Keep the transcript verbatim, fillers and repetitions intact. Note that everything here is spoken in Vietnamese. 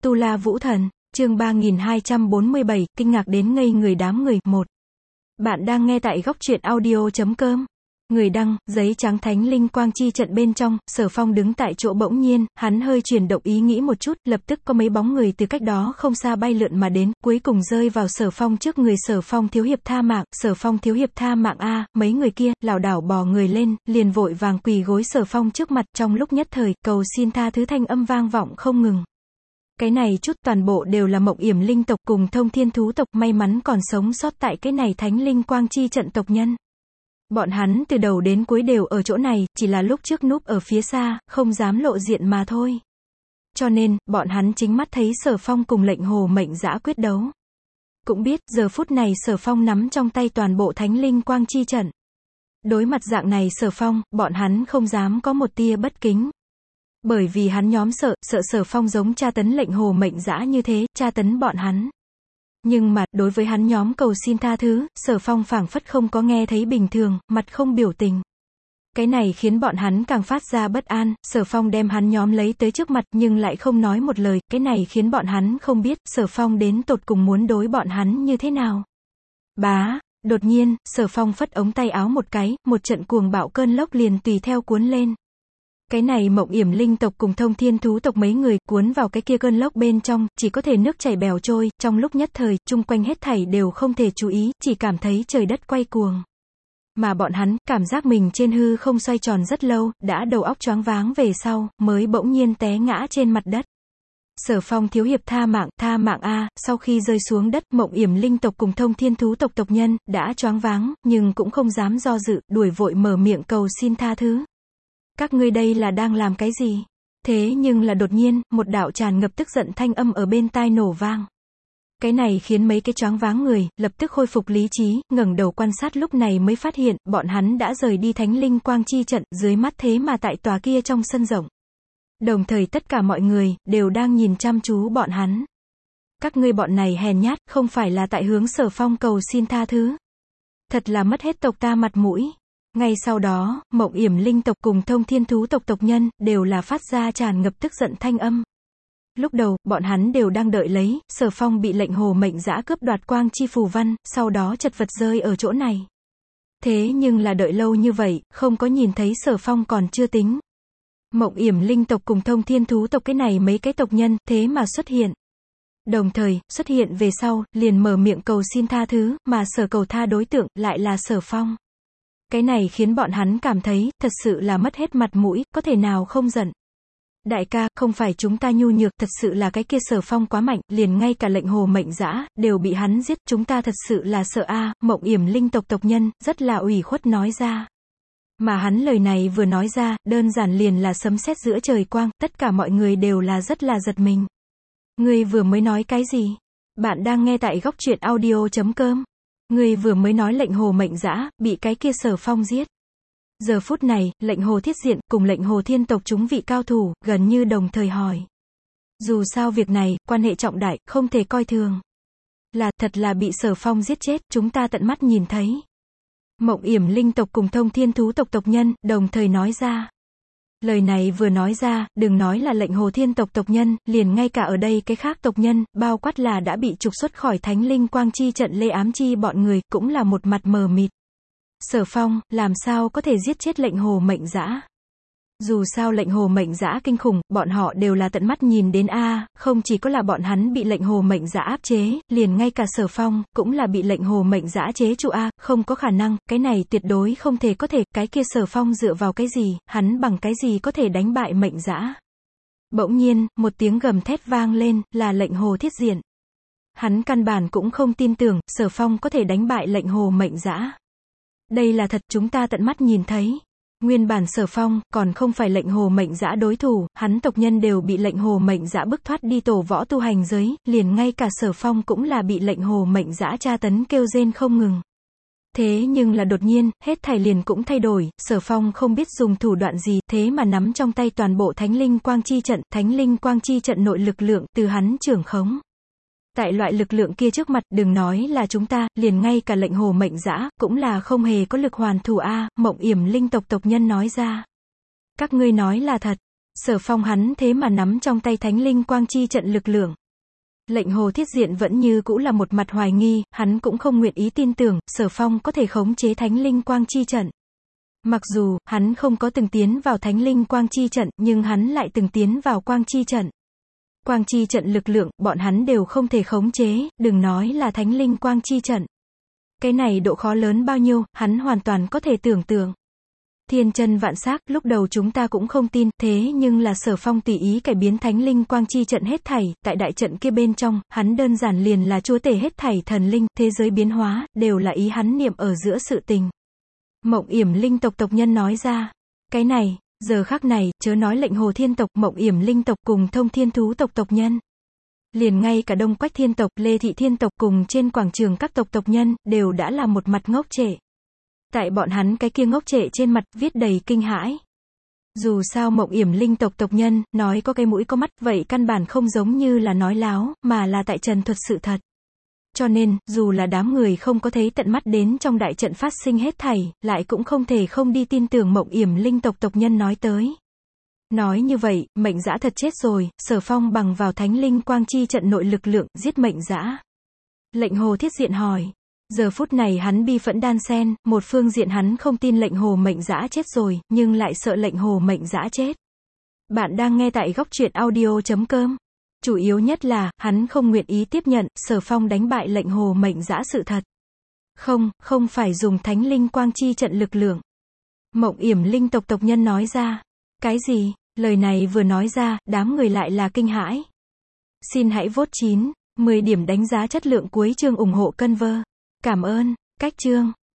Tu La Vũ Thần, chương ba nghìn hai trăm bốn mươi bảy, kinh ngạc đến ngây người đám người, một. Bạn đang nghe tại góc truyện audio chấm com. Người đăng, giấy trắng thánh linh quang chi trận bên trong, Sở Phong đứng tại chỗ bỗng nhiên, hắn hơi chuyển động ý nghĩ một chút, lập tức có mấy bóng người từ cách đó không xa bay lượn mà đến, cuối cùng rơi vào Sở Phong trước người. Sở Phong thiếu hiệp tha mạng, Sở Phong thiếu hiệp tha mạng a, mấy người kia, lảo đảo bò người lên, liền vội vàng quỳ gối Sở Phong trước mặt, trong lúc nhất thời, cầu xin tha thứ thanh âm vang vọng không ngừng. Cái này chút toàn bộ đều là Mộng Yểm linh tộc cùng Thông Thiên thú tộc, may mắn còn sống sót tại cái này thánh linh quang chi trận tộc nhân. Bọn hắn từ đầu đến cuối đều ở chỗ này, chỉ là lúc trước núp ở phía xa, không dám lộ diện mà thôi. Cho nên, bọn hắn chính mắt thấy Sở Phong cùng lệnh hồ mệnh dã quyết đấu. Cũng biết, giờ phút này Sở Phong nắm trong tay toàn bộ thánh linh quang chi trận. Đối mặt dạng này Sở Phong, bọn hắn không dám có một tia bất kính. Bởi vì hắn nhóm sợ, sợ Sở Phong giống tra tấn lệnh hồ mệnh dã như thế, tra tấn bọn hắn. Nhưng mà, đối với hắn nhóm cầu xin tha thứ, Sở Phong phảng phất không có nghe thấy bình thường, mặt không biểu tình. Cái này khiến bọn hắn càng phát ra bất an. Sở Phong đem hắn nhóm lấy tới trước mặt nhưng lại không nói một lời, cái này khiến bọn hắn không biết Sở Phong đến tột cùng muốn đối bọn hắn như thế nào. Bá, đột nhiên, Sở Phong phất ống tay áo một cái, một trận cuồng bạo cơn lốc liền tùy theo cuốn lên. Cái này Mộng Yểm linh tộc cùng Thông Thiên thú tộc mấy người cuốn vào cái kia cơn lốc bên trong, chỉ có thể nước chảy bèo trôi, trong lúc nhất thời, chung quanh hết thảy đều không thể chú ý, chỉ cảm thấy trời đất quay cuồng. Mà bọn hắn, cảm giác mình trên hư không xoay tròn rất lâu, đã đầu óc choáng váng về sau, mới bỗng nhiên té ngã trên mặt đất. Sở Phong thiếu hiệp tha mạng, tha mạng a, sau khi rơi xuống đất, Mộng Yểm linh tộc cùng Thông Thiên thú tộc tộc nhân, đã choáng váng, nhưng cũng không dám do dự, đuổi vội mở miệng cầu xin tha thứ. Các ngươi đây là đang làm cái gì? Thế nhưng là đột nhiên, một đạo tràn ngập tức giận thanh âm ở bên tai nổ vang. Cái này khiến mấy cái choáng váng người, lập tức khôi phục lý trí, ngẩng đầu quan sát lúc này mới phát hiện, bọn hắn đã rời đi thánh linh quang chi trận, dưới mắt thế mà tại tòa kia trong sân rộng. Đồng thời tất cả mọi người, đều đang nhìn chăm chú bọn hắn. Các ngươi bọn này hèn nhát, không phải là tại hướng Sở Phong cầu xin tha thứ. Thật là mất hết tộc ta mặt mũi. Ngay sau đó, Mộng Yểm linh tộc cùng Thông Thiên thú tộc tộc nhân, đều là phát ra tràn ngập tức giận thanh âm. Lúc đầu, bọn hắn đều đang đợi lấy, Sở Phong bị lệnh hồ mệnh dã cướp đoạt quang chi phù văn, sau đó chật vật rơi ở chỗ này. Thế nhưng là đợi lâu như vậy, không có nhìn thấy Sở Phong còn chưa tính. Mộng Yểm linh tộc cùng Thông Thiên thú tộc cái này mấy cái tộc nhân, thế mà xuất hiện. Đồng thời, xuất hiện về sau, liền mở miệng cầu xin tha thứ, mà Sở cầu tha đối tượng, lại là Sở Phong. Cái này khiến bọn hắn cảm thấy, thật sự là mất hết mặt mũi, có thể nào không giận. Đại ca, không phải chúng ta nhu nhược, thật sự là cái kia Sở Phong quá mạnh, liền ngay cả lệnh hồ mệnh dã, đều bị hắn giết, chúng ta thật sự là sợ a. Mộng Yểm linh tộc tộc nhân, rất là ủy khuất nói ra. Mà hắn lời này vừa nói ra, đơn giản liền là sấm sét giữa trời quang, tất cả mọi người đều là rất là giật mình. Ngươi vừa mới nói cái gì? Bạn đang nghe tại góc truyện audio chấm com. Ngươi vừa mới nói lệnh hồ mệnh dã, bị cái kia Sở Phong giết. Giờ phút này, lệnh hồ thiết diện, cùng lệnh hồ thiên tộc chúng vị cao thủ, gần như đồng thời hỏi. Dù sao việc này, quan hệ trọng đại, không thể coi thường. Là, thật là bị Sở Phong giết chết, chúng ta tận mắt nhìn thấy. Mộng Yểm linh tộc cùng Thông Thiên thú tộc tộc nhân, đồng thời nói ra. Lời này vừa nói ra, đừng nói là lệnh hồ thiên tộc tộc nhân, liền ngay cả ở đây cái khác tộc nhân, bao quát là đã bị trục xuất khỏi thánh linh quang chi trận Lê Ám Chi bọn người, cũng là một mặt mờ mịt. Sở Phong, làm sao có thể giết chết lệnh hồ mệnh dã? Dù sao lệnh hồ mệnh dã kinh khủng, bọn họ đều là tận mắt nhìn đến a, không chỉ có là bọn hắn bị lệnh hồ mệnh dã áp chế, liền ngay cả Sở Phong, cũng là bị lệnh hồ mệnh dã chế trụ a, không có khả năng, cái này tuyệt đối không thể có thể, cái kia Sở Phong dựa vào cái gì, hắn bằng cái gì có thể đánh bại mệnh dã? Bỗng nhiên, một tiếng gầm thét vang lên, là lệnh hồ thiết diện. Hắn căn bản cũng không tin tưởng, Sở Phong có thể đánh bại lệnh hồ mệnh dã. Đây là thật, chúng ta tận mắt nhìn thấy. Nguyên bản Sở Phong, còn không phải lệnh hồ mệnh dã đối thủ, hắn tộc nhân đều bị lệnh hồ mệnh dã bức thoát đi tổ võ tu hành giới, liền ngay cả Sở Phong cũng là bị lệnh hồ mệnh dã tra tấn kêu rên không ngừng. Thế nhưng là đột nhiên, hết thảy liền cũng thay đổi, Sở Phong không biết dùng thủ đoạn gì, thế mà nắm trong tay toàn bộ thánh linh quang chi trận, thánh linh quang chi trận nội lực lượng, từ hắn trưởng khống. Tại loại lực lượng kia trước mặt, đừng nói là chúng ta, liền ngay cả lệnh hồ mệnh dã, cũng là không hề có lực hoàn thủ a. Mộng Yểm linh tộc tộc nhân nói ra. Các ngươi nói là thật. Sở Phong hắn thế mà nắm trong tay thánh linh quang chi trận lực lượng. Lệnh Hồ Thiết Diện vẫn như cũ là một mặt hoài nghi, hắn cũng không nguyện ý tin tưởng, Sở Phong có thể khống chế thánh linh quang chi trận. Mặc dù, hắn không có từng tiến vào thánh linh quang chi trận, nhưng hắn lại từng tiến vào quang chi trận. Quang chi trận lực lượng, bọn hắn đều không thể khống chế, đừng nói là thánh linh quang chi trận. Cái này độ khó lớn bao nhiêu, hắn hoàn toàn có thể tưởng tượng. Thiên chân vạn xác, lúc đầu chúng ta cũng không tin, thế nhưng là Sở Phong tùy ý cải biến thánh linh quang chi trận hết thảy, tại đại trận kia bên trong, hắn đơn giản liền là chúa tể hết thảy thần linh, thế giới biến hóa, đều là ý hắn niệm ở giữa sự tình. Mộng Yểm linh tộc tộc nhân nói ra, cái này, giờ khắc này, chớ nói Lệnh Hồ thiên tộc, Mộng Yểm linh tộc cùng Thông Thiên thú tộc tộc nhân. Liền ngay cả Đông Quách thiên tộc, Lê Thị thiên tộc cùng trên quảng trường các tộc tộc nhân, đều đã là một mặt ngốc trệ. Tại bọn hắn cái kia ngốc trệ trên mặt, viết đầy kinh hãi. Dù sao Mộng Yểm linh tộc tộc nhân, nói có cái mũi có mắt, vậy căn bản không giống như là nói láo, mà là tại trần thuật sự thật. Cho nên, dù là đám người không có thấy tận mắt đến trong đại trận phát sinh hết thảy, lại cũng không thể không đi tin tưởng Mộng Yểm linh tộc tộc nhân nói tới. Nói như vậy, mệnh dã thật chết rồi, Sở Phong bằng vào thánh linh quang chi trận nội lực lượng, giết mệnh dã. Lệnh Hồ Thiết Diện hỏi. Giờ phút này hắn bi phẫn đan xen, một phương diện hắn không tin Lệnh Hồ mệnh dã chết rồi, nhưng lại sợ Lệnh Hồ mệnh dã chết. Bạn đang nghe tại góc truyện audio chấm com. Chủ yếu nhất là, hắn không nguyện ý tiếp nhận, Sở Phong đánh bại Lệnh Hồ mệnh dã sự thật. Không, không phải dùng thánh linh quang chi trận lực lượng. Mộng Yểm linh tộc tộc nhân nói ra. Cái gì? Lời này vừa nói ra, đám người lại là kinh hãi. Xin hãy vote chín, mười điểm đánh giá chất lượng cuối chương ủng hộ Conver. Cảm ơn. Cách chương.